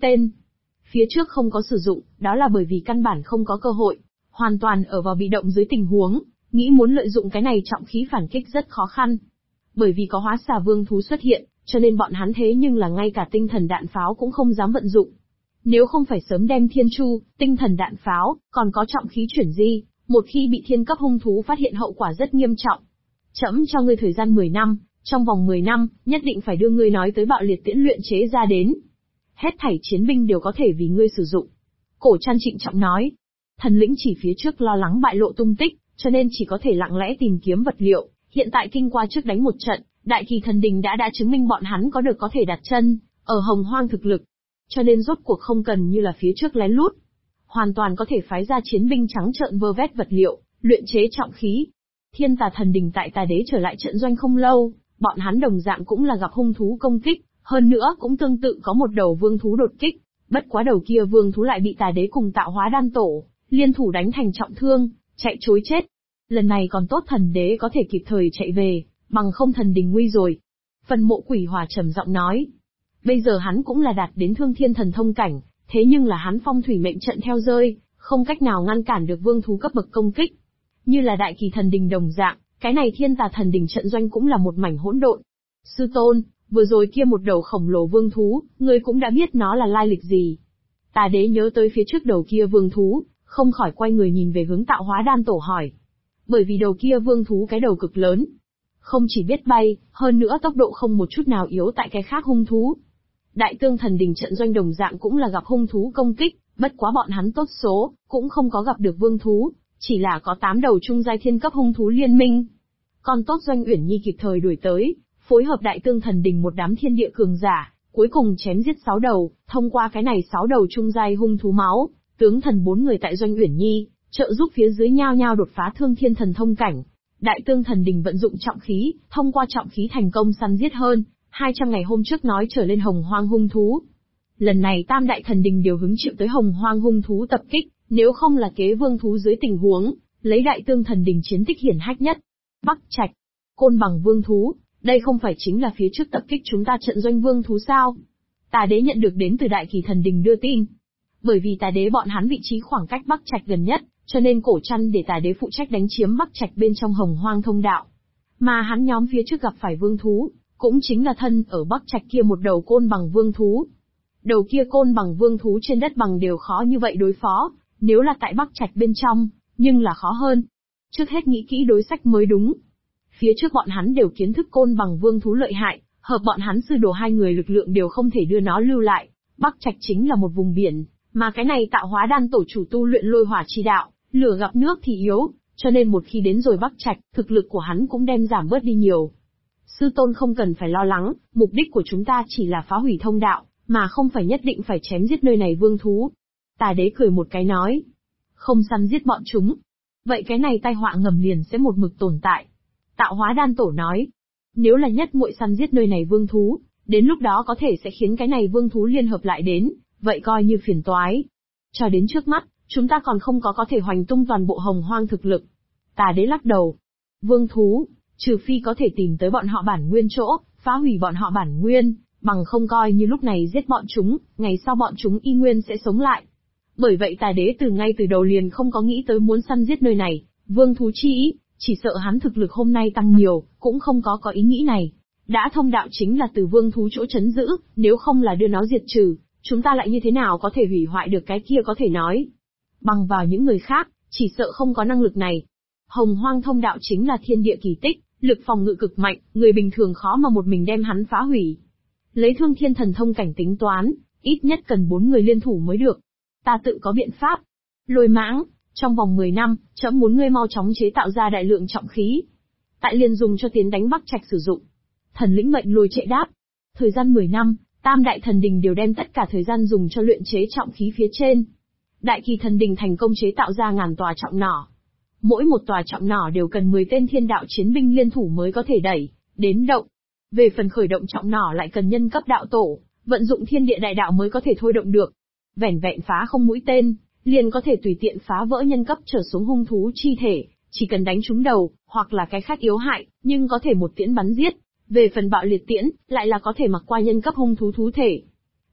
tên. Phía trước không có sử dụng, đó là bởi vì căn bản không có cơ hội, hoàn toàn ở vào bị động dưới tình huống, nghĩ muốn lợi dụng cái này trọng khí phản kích rất khó khăn. Bởi vì có hóa xà vương thú xuất hiện, cho nên bọn hắn thế nhưng là ngay cả tinh thần đạn pháo cũng không dám vận dụng. Nếu không phải sớm đem thiên chu, tinh thần đạn pháo, còn có trọng khí chuyển di, một khi bị thiên cấp hung thú phát hiện hậu quả rất nghiêm trọng. Trẫm cho ngươi thời gian 10 năm, trong vòng 10 năm, nhất định phải đưa ngươi nói tới bạo liệt tiễn luyện chế ra đến. Hết thảy chiến binh đều có thể vì ngươi sử dụng. Cổ Trăn trịnh trọng nói. Thần lĩnh chỉ phía trước lo lắng bại lộ tung tích, cho nên chỉ có thể lặng lẽ tìm kiếm vật liệu, hiện tại kinh qua trước đánh một trận, Đại Kỳ Thần Đình đã chứng minh bọn hắn có thể đặt chân ở Hồng Hoang thực lực. Cho nên rốt cuộc không cần như là phía trước lén lút. Hoàn toàn có thể phái ra chiến binh trắng trợn vơ vét vật liệu, luyện chế trọng khí. Thiên Tà Thần Đình tại Tà Đế trở lại trận doanh không lâu, bọn hắn đồng dạng cũng là gặp hung thú công kích, hơn nữa cũng tương tự có một đầu vương thú đột kích, bất quá đầu kia vương thú lại bị Tà Đế cùng Tạo Hóa Đan Tổ liên thủ đánh thành trọng thương, chạy trối chết. Lần này còn tốt Thần Đế có thể kịp thời chạy về, bằng không thần đình nguy rồi. Phần Mộ Quỷ Hỏa trầm giọng nói. Bây giờ hắn cũng là đạt đến thương thiên thần thông cảnh, thế nhưng là hắn phong thủy mệnh trận theo rơi, không cách nào ngăn cản được vương thú cấp bậc công kích. Như là Đại Kỳ Thần Đình đồng dạng, cái này Thiên Tà Thần Đình trận doanh cũng là một mảnh hỗn độn. Sư tôn, vừa rồi kia một đầu khổng lồ vương thú, ngươi cũng đã biết nó là lai lịch gì. Tà Đế nhớ tới phía trước đầu kia vương thú, không khỏi quay người nhìn về hướng Tạo Hóa Đan Tổ hỏi. Bởi vì đầu kia vương thú cái đầu cực lớn, không chỉ biết bay, hơn nữa tốc độ không một chút nào yếu tại cái khác hung thú. Đại Tương Thần Đình trận doanh đồng dạng cũng là gặp hung thú công kích, bất quá bọn hắn tốt số, cũng không có gặp được vương thú, chỉ là có 8 đầu trung giai thiên cấp hung thú liên minh. Còn tốt Doanh Uyển Nhi kịp thời đuổi tới, phối hợp Đại Tương Thần Đình một đám thiên địa cường giả, cuối cùng chém giết 6 đầu, thông qua cái này 6 đầu trung giai hung thú máu, tướng thần 4 người tại Doanh Uyển Nhi, trợ giúp phía dưới nhao nhao đột phá thương thiên thần thông cảnh. Đại Tương Thần Đình vận dụng trọng khí, thông qua trọng khí thành công săn giết hơn 200 ngày hôm trước nói trở lên Hồng Hoang hung thú. Lần này Tam Đại Thần Đình đều hứng chịu tới Hồng Hoang hung thú tập kích, nếu không là kế vương thú dưới tình huống, lấy Đại Tương Thần Đình chiến tích hiển hách nhất. Bắc Trạch, Côn Bằng vương thú, đây không phải chính là phía trước tập kích chúng ta trận doanh vương thú sao? Tà Đế nhận được đến từ Đại Kỳ Thần Đình đưa tin. Bởi vì Tà Đế bọn hắn vị trí khoảng cách Bắc Trạch gần nhất, cho nên Cổ Trăn để Tà Đế phụ trách đánh chiếm Bắc Trạch bên trong Hồng Hoang thông đạo. Mà hắn nhóm phía trước gặp phải vương thú, cũng chính là thân ở Bắc Trạch kia một đầu Côn Bằng vương thú. Đầu kia Côn Bằng vương thú trên đất bằng đều khó như vậy đối phó, nếu là tại Bắc Trạch bên trong, nhưng là khó hơn. Trước hết nghĩ kỹ đối sách mới đúng. Phía trước bọn hắn đều kiến thức Côn Bằng vương thú lợi hại, hợp bọn hắn sư đồ hai người lực lượng đều không thể đưa nó lưu lại. Bắc Trạch chính là một vùng biển, mà cái này Tạo Hóa Đan Tổ chủ tu luyện lôi hỏa chi đạo, lửa gặp nước thì yếu, cho nên một khi đến rồi Bắc Trạch, thực lực của hắn cũng đem giảm bớt đi nhiều. Sư tôn không cần phải lo lắng, mục đích của chúng ta chỉ là phá hủy thông đạo, mà không phải nhất định phải chém giết nơi này vương thú. Tà Đế cười một cái nói, không săn giết bọn chúng, vậy cái này tai họa ngầm liền sẽ một mực tồn tại. Tạo Hóa Đan Tổ nói, nếu là nhất muội săn giết nơi này vương thú, đến lúc đó có thể sẽ khiến cái này vương thú liên hợp lại đến, vậy coi như phiền toái. Cho đến trước mắt, chúng ta còn không có thể hoành tung toàn bộ Hồng Hoang thực lực. Tà Đế lắc đầu, vương thú, trừ phi có thể tìm tới bọn họ bản nguyên chỗ, phá hủy bọn họ bản nguyên, bằng không coi như lúc này giết bọn chúng, ngày sau bọn chúng y nguyên sẽ sống lại. Bởi vậy Tà Đế ngay từ đầu liền không có nghĩ tới muốn săn giết nơi này, vương thú chi ý, chỉ sợ hắn thực lực hôm nay tăng nhiều, cũng không có ý nghĩ này. Đã thông đạo chính là từ vương thú chỗ trấn giữ, nếu không là đưa nó diệt trừ, chúng ta lại như thế nào có thể hủy hoại được cái kia có thể nói. Bằng vào những người khác, chỉ sợ không có năng lực này. Hồng Hoang thông đạo chính là thiên địa kỳ tích, lực phòng ngự cực mạnh, người bình thường khó mà một mình đem hắn phá hủy. Lấy thương thiên thần thông cảnh tính toán, ít nhất cần 4 người liên thủ mới được. Ta tự có biện pháp. Lôi Mãng, trong vòng 10 năm, trẫm muốn ngươi mau chóng chế tạo ra đại lượng trọng khí. Tại liền dùng cho tiến đánh Bắc Trạch sử dụng. Thần lĩnh mệnh Lôi Trệ đáp. Thời gian 10 năm, Tam Đại Thần Đình đều đem tất cả thời gian dùng cho luyện chế trọng khí phía trên. Đại Kỳ Thần Đình thành công chế tạo ra ngàn tòa trọng nỏ. Mỗi một tòa trọng nỏ đều cần 10 tên thiên đạo chiến binh liên thủ mới có thể đẩy đến động. Về phần khởi động trọng nỏ lại cần nhân cấp đạo tổ, vận dụng thiên địa đại đạo mới có thể thôi động được. Vẻn vẹn phá không mũi tên, liền có thể tùy tiện phá vỡ nhân cấp trở xuống hung thú chi thể, chỉ cần đánh trúng đầu, hoặc là cái khác yếu hại, nhưng có thể một tiễn bắn giết. Về phần bạo liệt tiễn, lại là có thể mặc qua nhân cấp hung thú thú thể.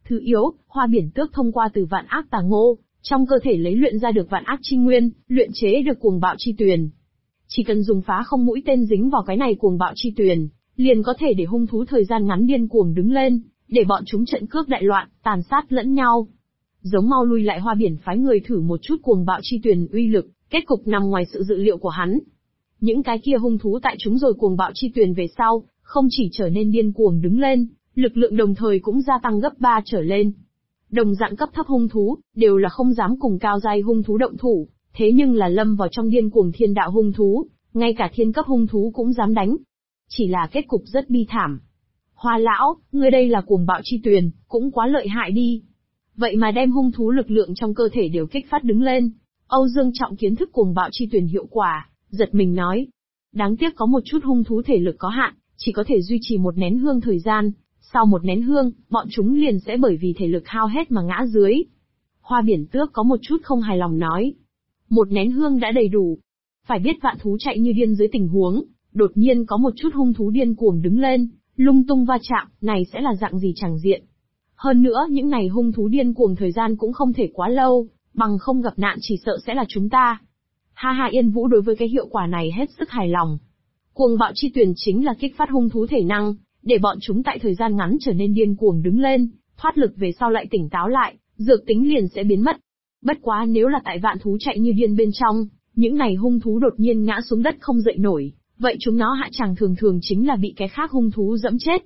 Thứ yếu, Hoa Biển Tước thông qua từ vạn ác tà ngô, trong cơ thể lấy luyện ra được vạn ác chi nguyên, luyện chế được cuồng bạo chi tuyền. Chỉ cần dùng phá không mũi tên dính vào cái này cuồng bạo chi tuyền, liền có thể để hung thú thời gian ngắn điên cuồng đứng lên, để bọn chúng trận cước đại loạn, tàn sát lẫn nhau. Giống mau lui lại Hoa Biển phái người thử một chút cuồng bạo chi tuyền uy lực, kết cục nằm ngoài sự dự liệu của hắn. Những cái kia hung thú tại chúng rồi cuồng bạo chi tuyền về sau, không chỉ trở nên điên cuồng đứng lên, lực lượng đồng thời cũng gia tăng gấp 3 trở lên. Đồng dạng cấp thấp hung thú, đều là không dám cùng cao giai hung thú động thủ, thế nhưng là lâm vào trong điên cuồng thiên đạo hung thú, ngay cả thiên cấp hung thú cũng dám đánh. Chỉ là kết cục rất bi thảm. Hoa lão, ngươi đây là cuồng bạo chi tuyền, cũng quá lợi hại đi. Vậy mà đem hung thú lực lượng trong cơ thể đều kích phát đứng lên. Âu Dương Trọng kiến thức cuồng bạo chi tuyền hiệu quả, giật mình nói. Đáng tiếc có một chút hung thú thể lực có hạn, chỉ có thể duy trì một nén hương thời gian. Sau một nén hương, bọn chúng liền sẽ bởi vì thể lực hao hết mà ngã dưới. Hoa Biển Tước có một chút không hài lòng nói. Một nén hương đã đầy đủ. Phải biết vạn thú chạy như điên dưới tình huống, đột nhiên có một chút hung thú điên cuồng đứng lên, lung tung va chạm, này sẽ là dạng gì chẳng diện. Hơn nữa những này hung thú điên cuồng thời gian cũng không thể quá lâu, bằng không gặp nạn chỉ sợ sẽ là chúng ta. Ha ha, Yên Vũ đối với cái hiệu quả này hết sức hài lòng. Cuồng bạo chi tuyền chính là kích phát hung thú thể năng, để bọn chúng tại thời gian ngắn trở nên điên cuồng đứng lên, thoát lực về sau lại tỉnh táo lại, dược tính liền sẽ biến mất. Bất quá nếu là tại vạn thú chạy như điên bên trong, những này hung thú đột nhiên ngã xuống đất không dậy nổi, vậy chúng nó hạ tràng thường thường chính là bị cái khác hung thú dẫm chết.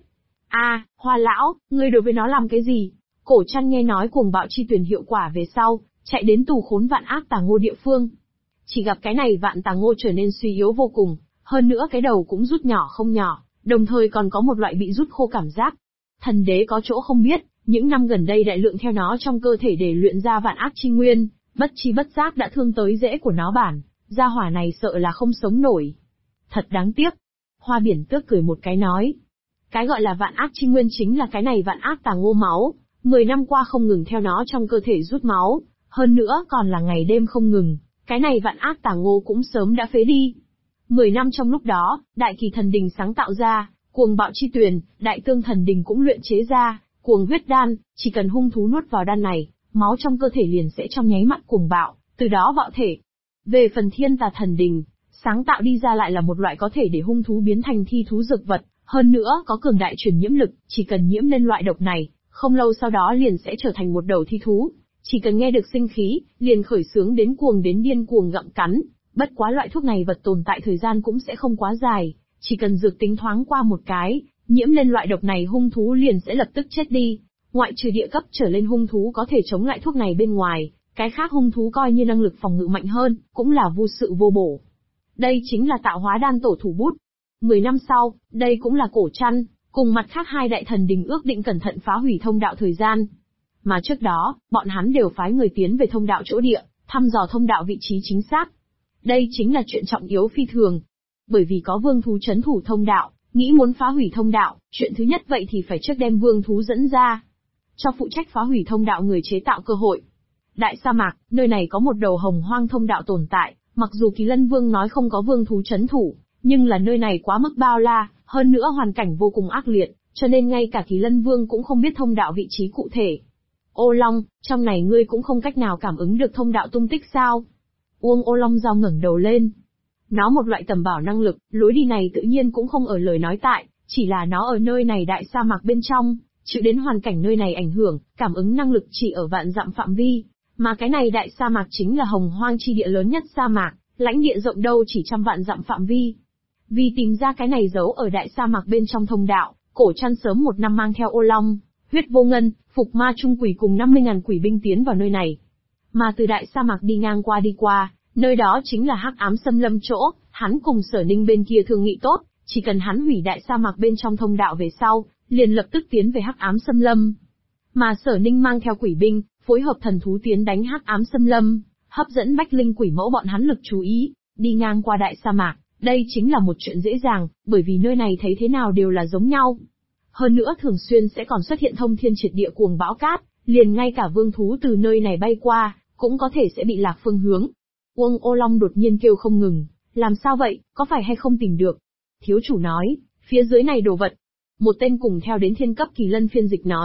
Hoa lão, ngươi đối với nó làm cái gì? Cổ Trăn nghe nói cuồng bạo chi tuyền hiệu quả về sau, chạy đến tù khốn vạn ác tà ngô địa phương. Chỉ gặp cái này vạn tà ngô trở nên suy yếu vô cùng, hơn nữa cái đầu cũng rút nhỏ không nhỏ, đồng thời còn có một loại bị rút khô cảm giác. Thần đế có chỗ không biết, những năm gần đây đại lượng theo nó trong cơ thể để luyện ra vạn ác chi nguyên, bất chi bất giác đã thương tới rễ của nó bản, gia hỏa này sợ là không sống nổi. Thật đáng tiếc. Hoa Biển Tước cười một cái nói. Cái gọi là vạn ác chi nguyên chính là cái này vạn ác tà ngô máu, 10 năm qua không ngừng theo nó trong cơ thể rút máu, hơn nữa còn là ngày đêm không ngừng, cái này vạn ác tà ngô cũng sớm đã phế đi. 10 năm trong lúc đó, Đại Kỳ Thần Đình sáng tạo ra, cuồng bạo chi tuyền, Đại Tương Thần Đình cũng luyện chế ra, cuồng huyết đan, chỉ cần hung thú nuốt vào đan này, máu trong cơ thể liền sẽ trong nháy mắt cuồng bạo, từ đó bạo thể. Về phần Thiên Tà Thần Đình, sáng tạo đi ra lại là một loại có thể để hung thú biến thành thi thú dược vật, hơn nữa có cường đại truyền nhiễm lực, chỉ cần nhiễm lên loại độc này, không lâu sau đó liền sẽ trở thành một đầu thi thú, chỉ cần nghe được sinh khí, liền khởi xướng đến cuồng đến điên cuồng gặm cắn. Bất quá loại thuốc này vật tồn tại thời gian cũng sẽ không quá dài, chỉ cần dược tính thoáng qua một cái, nhiễm lên loại độc này hung thú liền sẽ lập tức chết đi. Ngoại trừ địa cấp trở lên hung thú có thể chống lại thuốc này bên ngoài, cái khác hung thú coi như năng lực phòng ngự mạnh hơn, cũng là vô sự vô bổ. Đây chính là tạo hóa đan tổ thủ bút. 10 năm sau, đây cũng là Cổ Trăn, cùng mặt khác hai đại thần đình ước định cẩn thận phá hủy thông đạo thời gian. Mà trước đó, bọn hắn đều phái người tiến về thông đạo chỗ địa, thăm dò thông đạo vị trí chính xác. Đây chính là chuyện trọng yếu phi thường. Bởi vì có vương thú trấn thủ thông đạo, nghĩ muốn phá hủy thông đạo, chuyện thứ nhất vậy thì phải trước đem vương thú dẫn ra. Cho phụ trách phá hủy thông đạo người chế tạo cơ hội. Đại sa mạc, nơi này có một đầu hồng hoang thông đạo tồn tại, mặc dù Kỳ Lân Vương nói không có vương thú trấn thủ, nhưng là nơi này quá mức bao la, hơn nữa hoàn cảnh vô cùng ác liệt, cho nên ngay cả Kỳ Lân Vương cũng không biết thông đạo vị trí cụ thể. Ô Long, trong này ngươi cũng không cách nào cảm ứng được thông đạo tung tích sao? Uông Ô Long Giao ngẩng đầu lên. Nó một loại tầm bảo năng lực, lối đi này tự nhiên cũng không ở lời nói tại, chỉ là nó ở nơi này đại sa mạc bên trong, chịu đến hoàn cảnh nơi này ảnh hưởng, cảm ứng năng lực chỉ ở vạn dặm phạm vi, mà cái này đại sa mạc chính là hồng hoang chi địa lớn nhất sa mạc, lãnh địa rộng đâu chỉ trăm vạn dặm phạm vi. Vì tìm ra cái này giấu ở đại sa mạc bên trong thông đạo, Cổ Trăn sớm một năm mang theo Ô Long, Huyết Vô Ngân, Phục Ma Trung Quỷ cùng 50.000 quỷ binh tiến vào nơi này. Mà từ đại sa mạc đi ngang qua đi qua, nơi đó chính là Hắc Ám Xâm Lâm chỗ, hắn cùng Sở Ninh bên kia thương nghị tốt, chỉ cần hắn hủy đại sa mạc bên trong thông đạo về sau, liền lập tức tiến về Hắc Ám Xâm Lâm. Mà Sở Ninh mang theo quỷ binh, phối hợp thần thú tiến đánh Hắc Ám Xâm Lâm, hấp dẫn Bách Linh quỷ mẫu bọn hắn lực chú ý, đi ngang qua đại sa mạc, đây chính là một chuyện dễ dàng, bởi vì nơi này thấy thế nào đều là giống nhau. Hơn nữa thường xuyên sẽ còn xuất hiện thông thiên triệt địa cuồng bão cát, liền ngay cả vương thú từ nơi này bay qua, cũng có thể sẽ bị lạc phương hướng. Uông Ô Long đột nhiên kêu không ngừng, làm sao vậy, có phải hay không tìm được? Thiếu chủ nói, phía dưới này đồ vật. Một tên cùng theo đến thiên cấp kỳ lân phiên dịch nói,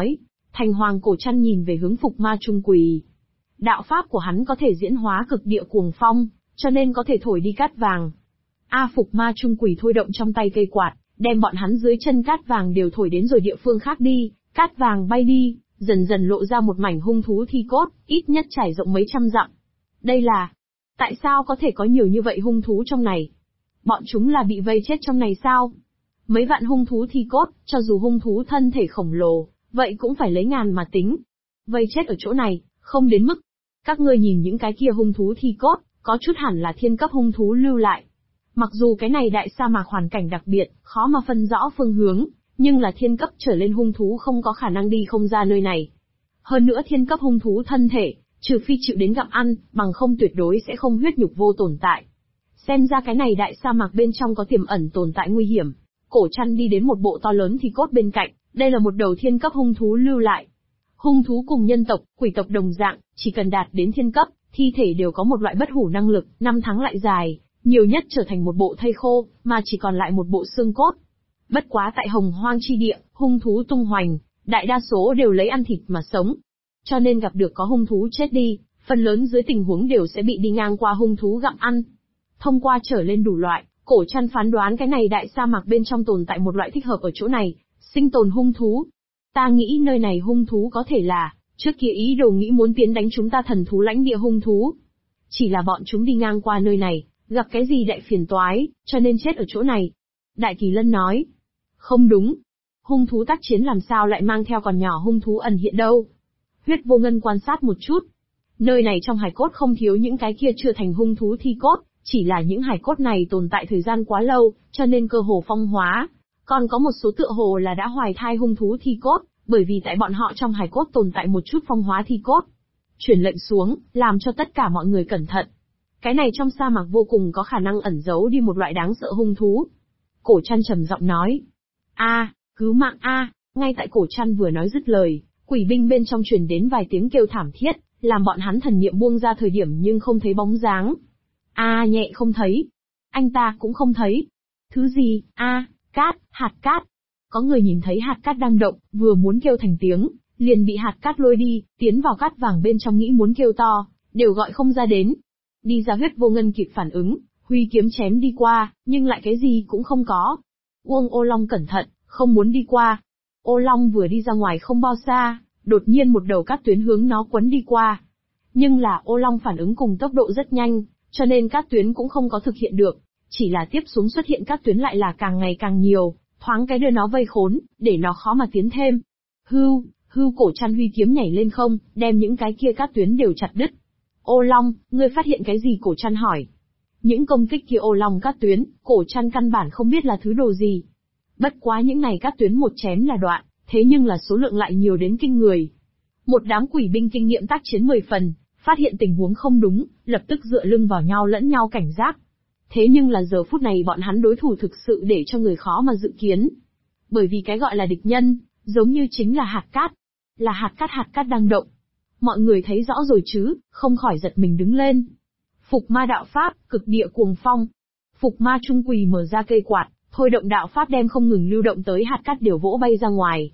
Thành Hoàng Cổ Trăn nhìn về hướng Phục Ma Trung Quỳ. Đạo pháp của hắn có thể diễn hóa cực địa cuồng phong, cho nên có thể thổi đi cát vàng. Phục Ma Trung Quỳ thôi động trong tay cây quạt, đem bọn hắn dưới chân cát vàng đều thổi đến rồi địa phương khác đi, cát vàng bay đi, dần dần lộ ra một mảnh hung thú thi cốt, ít nhất trải rộng mấy trăm dặm. Đây là... Tại sao có thể có nhiều như vậy hung thú trong này? Bọn chúng là bị vây chết trong này sao? Mấy vạn hung thú thi cốt, cho dù hung thú thân thể khổng lồ, vậy cũng phải lấy ngàn mà tính. Vây chết ở chỗ này, không đến mức. Các ngươi nhìn những cái kia hung thú thi cốt, có chút hẳn là thiên cấp hung thú lưu lại. Mặc dù cái này đại sa mạc hoàn cảnh đặc biệt, khó mà phân rõ phương hướng, nhưng là thiên cấp trở lên hung thú không có khả năng đi không ra nơi này. Hơn nữa thiên cấp hung thú thân thể, trừ phi chịu đến gặm ăn, bằng không tuyệt đối sẽ không huyết nhục vô tồn tại. Xem ra cái này đại sa mạc bên trong có tiềm ẩn tồn tại nguy hiểm. Cổ Trăn đi đến một bộ to lớn thi cốt bên cạnh, đây là một đầu thiên cấp hung thú lưu lại. Hung thú cùng nhân tộc, quỷ tộc đồng dạng, chỉ cần đạt đến thiên cấp, thi thể đều có một loại bất hủ năng lực, năm tháng lại dài, nhiều nhất trở thành một bộ thây khô, mà chỉ còn lại một bộ xương cốt. Bất quá tại Hồng Hoang chi địa, hung thú tung hoành, đại đa số đều lấy ăn thịt mà sống. Cho nên gặp được có hung thú chết đi, phần lớn dưới tình huống đều sẽ bị đi ngang qua hung thú gặm ăn. Thông qua trở lên đủ loại, Cổ Trăn phán đoán cái này đại sa mạc bên trong tồn tại một loại thích hợp ở chỗ này, sinh tồn hung thú. Ta nghĩ nơi này hung thú có thể là, trước kia ý đồ nghĩ muốn tiến đánh chúng ta thần thú lãnh địa hung thú. Chỉ là bọn chúng đi ngang qua nơi này, gặp cái gì đại phiền toái, cho nên chết ở chỗ này. Đại Kỳ Lân nói. Không đúng. Hung thú tác chiến làm sao lại mang theo còn nhỏ hung thú ẩn hiện đâu. Huyết Vô Ngân quan sát một chút. Nơi này trong hài cốt không thiếu những cái kia chưa thành hung thú thi cốt, chỉ là những hài cốt này tồn tại thời gian quá lâu, cho nên cơ hồ phong hóa. Còn có một số tựa hồ là đã hoài thai hung thú thi cốt, bởi vì tại bọn họ trong hài cốt tồn tại một chút phong hóa thi cốt. Truyền lệnh xuống, làm cho tất cả mọi người cẩn thận. Cái này trong sa mạc vô cùng có khả năng ẩn giấu đi một loại đáng sợ hung thú. Cổ Trăn trầm giọng nói. Cứu mạng Ngay tại Cổ Trăn vừa nói dứt lời, quỷ binh bên trong truyền đến vài tiếng kêu thảm thiết, làm bọn hắn thần niệm buông ra thời điểm nhưng không thấy bóng dáng. Nhẹ không thấy. Anh ta cũng không thấy. Thứ gì? Cát, hạt cát. Có người nhìn thấy hạt cát đang động, vừa muốn kêu thành tiếng, liền bị hạt cát lôi đi, tiến vào cát vàng bên trong nghĩ muốn kêu to, đều gọi không ra đến. Đi ra Huyết Vô Ngân kịp phản ứng, huy kiếm chém đi qua, nhưng lại cái gì cũng không có. Uông Ô Long cẩn thận, không muốn đi qua. Ô Long vừa đi ra ngoài không bao xa, đột nhiên một đầu cát tuyến hướng nó quấn đi qua. Nhưng là Ô Long phản ứng cùng tốc độ rất nhanh, cho nên cát tuyến cũng không có thực hiện được, chỉ là tiếp xuống xuất hiện cát tuyến lại là càng ngày càng nhiều, thoáng cái đưa nó vây khốn, để nó khó mà tiến thêm. Hưu, Cổ Trăn huy kiếm nhảy lên không, đem những cái kia cát tuyến đều chặt đứt. Ô Long, ngươi phát hiện cái gì? Cổ Trăn hỏi. Những công kích kia Ô Long cát tuyến, Cổ Trăn căn bản không biết là thứ đồ gì. Bất quá những này cát tuyến một chém là đoạn, thế nhưng là số lượng lại nhiều đến kinh người. Một đám quỷ binh kinh nghiệm tác chiến 10 phần, phát hiện tình huống không đúng, lập tức dựa lưng vào nhau lẫn nhau cảnh giác. Thế nhưng là giờ phút này bọn hắn đối thủ thực sự để cho người khó mà dự kiến. Bởi vì cái gọi là địch nhân, giống như chính là hạt cát. Là hạt cát đang động. Mọi người thấy rõ rồi chứ, không khỏi giật mình đứng lên. Phục Ma đạo pháp, cực địa cuồng phong. Phục Ma Trung Quỳ mở ra cây quạt, thôi động đạo pháp đem không ngừng lưu động tới hạt cát đều vỗ bay ra ngoài.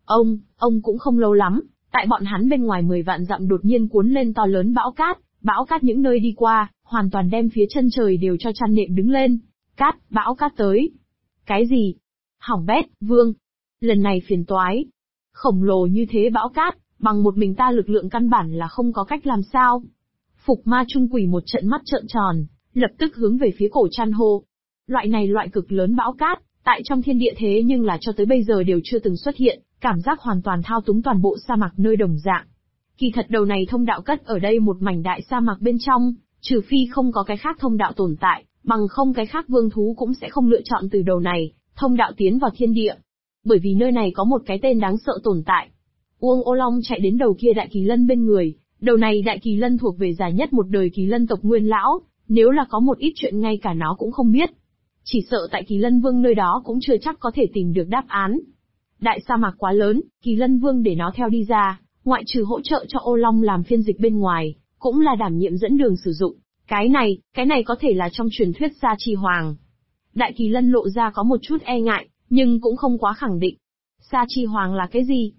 Ông cũng không lâu lắm, tại bọn hắn bên ngoài 10 vạn dặm đột nhiên cuốn lên to lớn bão cát những nơi đi qua, hoàn toàn đem phía chân trời đều cho chăn nệm đứng lên. Bão cát tới. Cái gì? Hỏng bét, Vương. Lần này phiền toái. Khổng lồ như thế bão cát, bằng một mình ta lực lượng căn bản là không có cách làm sao. Phục Ma Trung Quỳ một trận mắt trợn tròn, lập tức hướng về phía Cổ Trăn hô. Loại cực lớn bão cát, tại trong thiên địa thế nhưng là cho tới bây giờ đều chưa từng xuất hiện, cảm giác hoàn toàn thao túng toàn bộ sa mạc nơi đồng dạng. Kỳ thật đầu này thông đạo cất ở đây một mảnh đại sa mạc bên trong, trừ phi không có cái khác thông đạo tồn tại, bằng không cái khác vương thú cũng sẽ không lựa chọn từ đầu này, thông đạo tiến vào thiên địa. Bởi vì nơi này có một cái tên đáng sợ tồn tại. Uông Ô Long chạy đến đầu kia Đại Kỳ Lân bên người, đầu này Đại Kỳ Lân thuộc về già nhất một đời Kỳ Lân tộc Nguyên Lão, nếu là có một ít chuyện ngay cả nó cũng không biết. Chỉ sợ tại Kỳ Lân Vương nơi đó cũng chưa chắc có thể tìm được đáp án. Đại sa mạc quá lớn, Kỳ Lân Vương để nó theo đi ra, ngoại trừ hỗ trợ cho Ô Long làm phiên dịch bên ngoài, cũng là đảm nhiệm dẫn đường sử dụng. Cái này có thể là trong truyền thuyết Sa Chi Hoàng. Đại Kỳ Lân lộ ra có một chút e ngại, nhưng cũng không quá khẳng định. Sa Chi Hoàng là cái gì?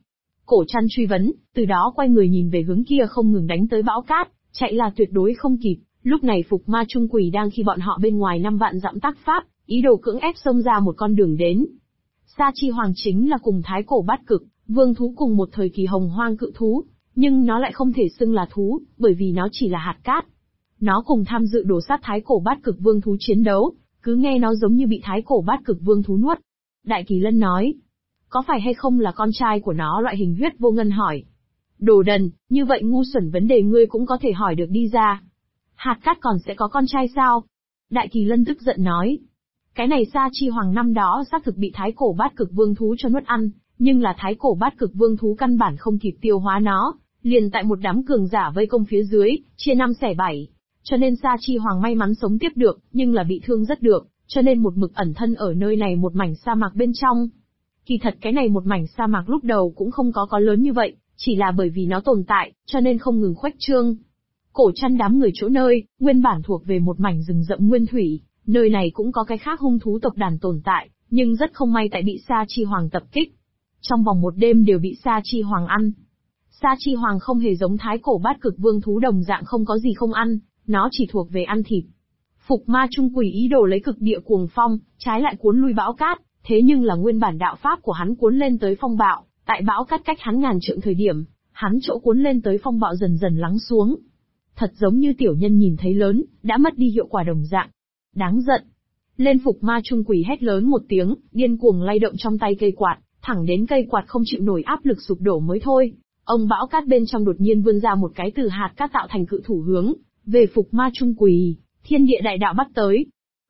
Cổ Trăn truy vấn, từ đó quay người nhìn về hướng kia không ngừng đánh tới bão cát, chạy là tuyệt đối không kịp. Lúc này Phục Ma Trung Quỷ đang khi bọn họ bên ngoài 5 vạn dặm tác pháp, ý đồ cưỡng ép xông ra một con đường đến. Sa Chi Hoàng chính là cùng thái cổ bát cực, vương thú cùng một thời kỳ hồng hoang cự thú, nhưng nó lại không thể xưng là thú, bởi vì nó chỉ là hạt cát. Nó cùng tham dự đổ sát thái cổ bát cực vương thú chiến đấu, cứ nghe nó giống như bị thái cổ bát cực vương thú nuốt. Đại Kỳ Lân nói, có phải hay không là con trai của nó? Loại hình huyết vô ngân hỏi. Đồ đần, như vậy ngu xuẩn vấn đề ngươi cũng có thể hỏi được đi ra. Hạt cát còn sẽ có con trai sao? Đại Kỳ Lân tức giận nói. Cái này Sa Chi Hoàng năm đó xác thực bị thái cổ bát cực vương thú cho nuốt ăn, nhưng là thái cổ bát cực vương thú căn bản không kịp tiêu hóa nó, liền tại một đám cường giả vây công phía dưới, chia 5 xẻ 7. Cho nên Sa Chi Hoàng may mắn sống tiếp được, nhưng là bị thương rất được, cho nên một mực ẩn thân ở nơi này một mảnh sa mạc bên trong. Kỳ thật cái này một mảnh sa mạc lúc đầu cũng không có lớn như vậy, chỉ là bởi vì nó tồn tại, cho nên không ngừng khuếch trương. Cổ Trăn đám người chỗ nơi, nguyên bản thuộc về một mảnh rừng rậm nguyên thủy, nơi này cũng có cái khác hung thú tộc đàn tồn tại, nhưng rất không may tại bị Sa Chi Hoàng tập kích. Trong vòng một đêm đều bị Sa Chi Hoàng ăn. Sa Chi Hoàng không hề giống thái cổ bát cực vương thú đồng dạng không có gì không ăn, nó chỉ thuộc về ăn thịt. Phục Ma Trung Quỷ ý đồ lấy cực địa cuồng phong, trái lại cuốn lui bão cát, thế nhưng là nguyên bản đạo pháp của hắn cuốn lên tới phong bạo, tại bão cát cách hắn ngàn trượng thời điểm, hắn chỗ cuốn lên tới phong bạo dần dần lắng xuống. Thật giống như tiểu nhân nhìn thấy lớn, đã mất đi hiệu quả đồng dạng. Đáng giận. Lên Phục Ma Trung Quỷ hét lớn một tiếng, điên cuồng lay động trong tay cây quạt, thẳng đến cây quạt không chịu nổi áp lực sụp đổ mới thôi. Ông bão cát bên trong đột nhiên vươn ra một cái từ hạt cát tạo thành cự thủ hướng về Phục Ma Trung Quỷ, thiên địa đại đạo bắt tới.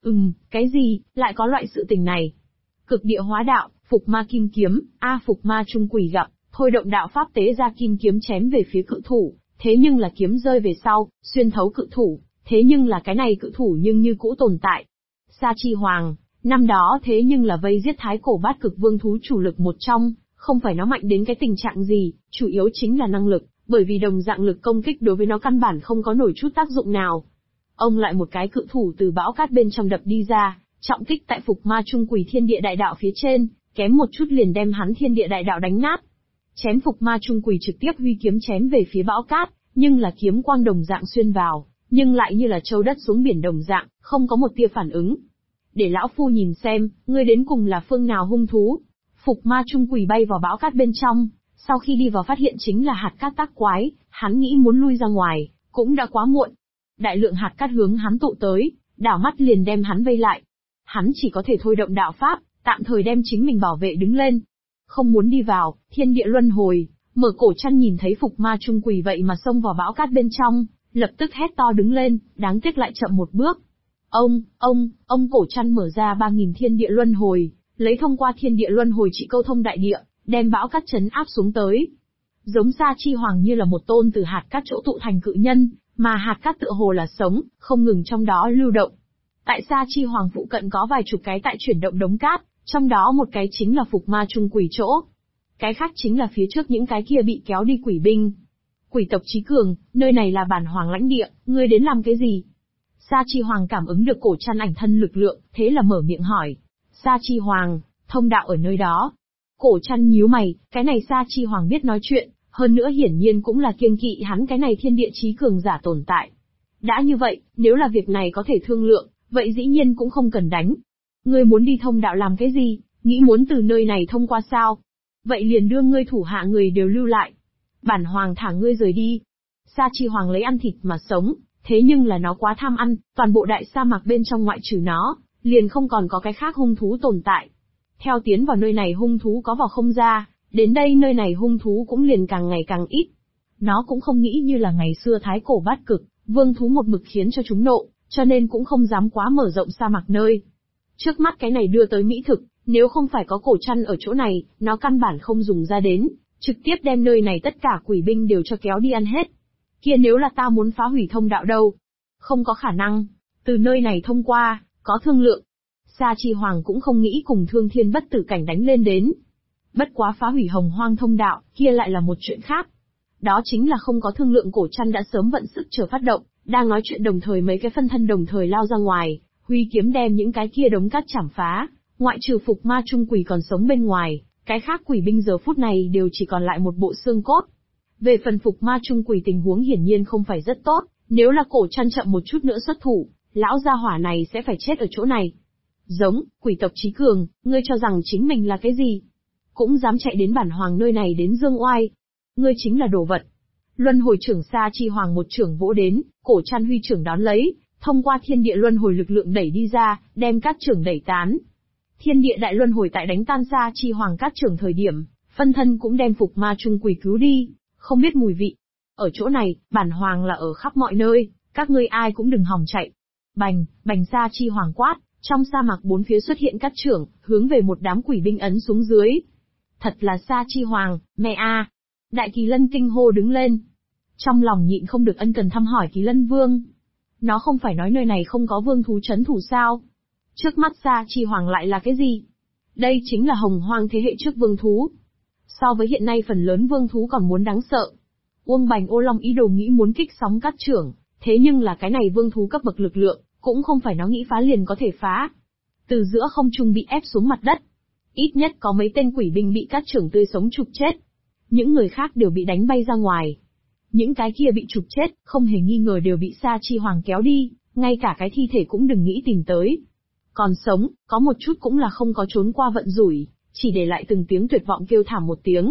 Cái gì, lại có loại sự tình này? Cực địa hóa đạo, Phục Ma Kim Kiếm, Phục Ma Trung Quỷ gặp, thôi động đạo pháp tế ra kim kiếm chém về phía cự thủ, thế nhưng là kiếm rơi về sau, xuyên thấu cự thủ, thế nhưng là cái này cự thủ nhưng như cũ tồn tại. Sa Chi Hoàng, năm đó thế nhưng là vây giết thái cổ bát cực vương thú chủ lực một trong, không phải nó mạnh đến cái tình trạng gì, chủ yếu chính là năng lực, bởi vì đồng dạng lực công kích đối với nó căn bản không có nổi chút tác dụng nào. Ông lại một cái cự thủ từ bão cát bên trong đập đi ra, trọng kích tại Phục Ma Trung Quỷ thiên địa đại đạo phía trên, kém một chút liền đem hắn thiên địa đại đạo đánh nát. Chém Phục Ma Trung Quỷ trực tiếp huy kiếm chém về phía bão cát, nhưng là kiếm quang đồng dạng xuyên vào, nhưng lại như là châu đất xuống biển đồng dạng, không có một tia phản ứng. Để lão phu nhìn xem, ngươi đến cùng là phương nào hung thú. Phục Ma Trung Quỷ bay vào bão cát bên trong, sau khi đi vào phát hiện chính là hạt cát tác quái, hắn nghĩ muốn lui ra ngoài, cũng đã quá muộn. Đại lượng hạt cát hướng hắn tụ tới, đảo mắt liền đem hắn vây lại. Hắn chỉ có thể thôi động đạo pháp, tạm thời đem chính mình bảo vệ đứng lên. Không muốn đi vào, thiên địa luân hồi, mở Cổ Trăn nhìn thấy Phục Ma Trung Quỷ vậy mà xông vào bão cát bên trong, lập tức hét to đứng lên, đáng tiếc lại chậm một bước. Ông Cổ Trăn mở ra 3000 thiên địa luân hồi, lấy thông qua thiên địa luân hồi trị câu thông đại địa, đem bão cát trấn áp xuống tới. Giống Sa Chi Hoàng như là một tôn từ hạt cát chỗ tụ thành cự nhân, mà hạt cát tựa hồ là sống, không ngừng trong đó lưu động. Tại Sa Chi Hoàng phụ cận có vài chục cái tại chuyển động đống cát, trong đó một cái chính là Phục Ma Trung Quỷ chỗ. Cái khác chính là phía trước những cái kia bị kéo đi quỷ binh. Quỷ tộc chí cường, nơi này là bản hoàng lãnh địa, ngươi đến làm cái gì? Sa Chi Hoàng cảm ứng được Cổ Trăn ảnh thân lực lượng, thế là mở miệng hỏi. Sa Chi Hoàng, thông đạo ở nơi đó. Cổ Trăn nhíu mày, cái này Sa Chi Hoàng biết nói chuyện, hơn nữa hiển nhiên cũng là kiêng kỵ hắn cái này thiên địa chí cường giả tồn tại. Đã như vậy, nếu là việc này có thể thương lượng, vậy dĩ nhiên cũng không cần đánh. Ngươi muốn đi thông đạo làm cái gì, nghĩ muốn từ nơi này thông qua sao? Vậy liền đưa ngươi thủ hạ người đều lưu lại. Bản hoàng thả ngươi rời đi. Sa Chi Hoàng lấy ăn thịt mà sống, thế nhưng là nó quá tham ăn, toàn bộ đại sa mạc bên trong ngoại trừ nó, liền không còn có cái khác hung thú tồn tại. Theo tiến vào nơi này hung thú có vào không ra, đến đây nơi này hung thú cũng liền càng ngày càng ít. Nó cũng không nghĩ như là ngày xưa thái cổ bát cực, vương thú một mực khiến cho chúng nộ, cho nên cũng không dám quá mở rộng sa mạc nơi. Trước mắt cái này đưa tới mỹ thực, nếu không phải có Cổ Trăn ở chỗ này, nó căn bản không dùng ra đến, trực tiếp đem nơi này tất cả quỷ binh đều cho kéo đi ăn hết. Kia nếu là ta muốn phá hủy thông đạo đâu? Không có khả năng. Từ nơi này thông qua, có thương lượng. Sa Chi Hoàng cũng không nghĩ cùng Thương Thiên Bất Tử Cảnh đánh lên đến. Bất quá phá hủy hồng hoang thông đạo, kia lại là một chuyện khác. Đó chính là không có thương lượng Cổ Trăn đã sớm vận sức chờ phát động, đang nói chuyện đồng thời mấy cái phân thân đồng thời lao ra ngoài, huy kiếm đem những cái kia đống cát chảm phá, ngoại trừ Phục Ma Trung Quỷ còn sống bên ngoài, Cái khác quỷ binh giờ phút này đều chỉ còn lại một bộ xương cốt. Về phần phục ma trung quỷ tình huống hiển nhiên không phải rất tốt, nếu là Cổ Trăn chậm một chút nữa xuất thủ, lão gia hỏa này sẽ phải chết ở chỗ này. Giống, quỷ tộc trí cường, ngươi cho rằng chính mình là cái gì? Cũng dám chạy đến bản hoàng nơi này đến dương oai. Ngươi chính là đồ vật. Luân hồi trưởng Sa Chi Hoàng một trưởng vỗ đến, Cổ Trăn huy trưởng đón lấy, thông qua thiên địa luân hồi lực lượng đẩy đi ra, đem các trưởng đẩy tán. Thiên địa đại luân hồi tại đánh tan Sa Chi Hoàng các trưởng thời điểm, phân thân cũng đem phục ma trung quỷ cứu đi, không biết mùi vị. Ở chỗ này, bản hoàng là ở khắp mọi nơi, các ngươi ai cũng đừng hòng chạy. Bành, bành Sa Chi Hoàng quát, trong sa mạc bốn phía xuất hiện các trưởng, hướng về một đám quỷ binh ấn xuống dưới. Thật là Sa Chi Hoàng, mẹ a! Đại Kỳ Lân kinh hô đứng lên. Trong lòng nhịn không được ân cần thăm hỏi Kỳ Lân Vương. Nó không phải nói nơi này không có vương thú trấn thủ sao? Trước mắt Sa Chi Hoàng lại là cái gì? Đây chính là hồng hoang thế hệ trước vương thú. So với hiện nay phần lớn vương thú còn muốn đáng sợ. Uông Bành Ô Long ý đồ nghĩ muốn kích sóng cắt trưởng, thế nhưng là cái này vương thú cấp bậc lực lượng, cũng không phải nó nghĩ phá liền có thể phá. Từ giữa không trung bị ép xuống mặt đất. Ít nhất có mấy tên quỷ binh bị cắt trưởng tươi sống chụp chết. Những người khác đều bị đánh bay ra ngoài. Những cái kia bị chụp chết, không hề nghi ngờ đều bị Sa Chi Hoàng kéo đi, ngay cả cái thi thể cũng đừng nghĩ tìm tới. Còn sống, có một chút cũng là không có trốn qua vận rủi, chỉ để lại từng tiếng tuyệt vọng kêu thảm một tiếng.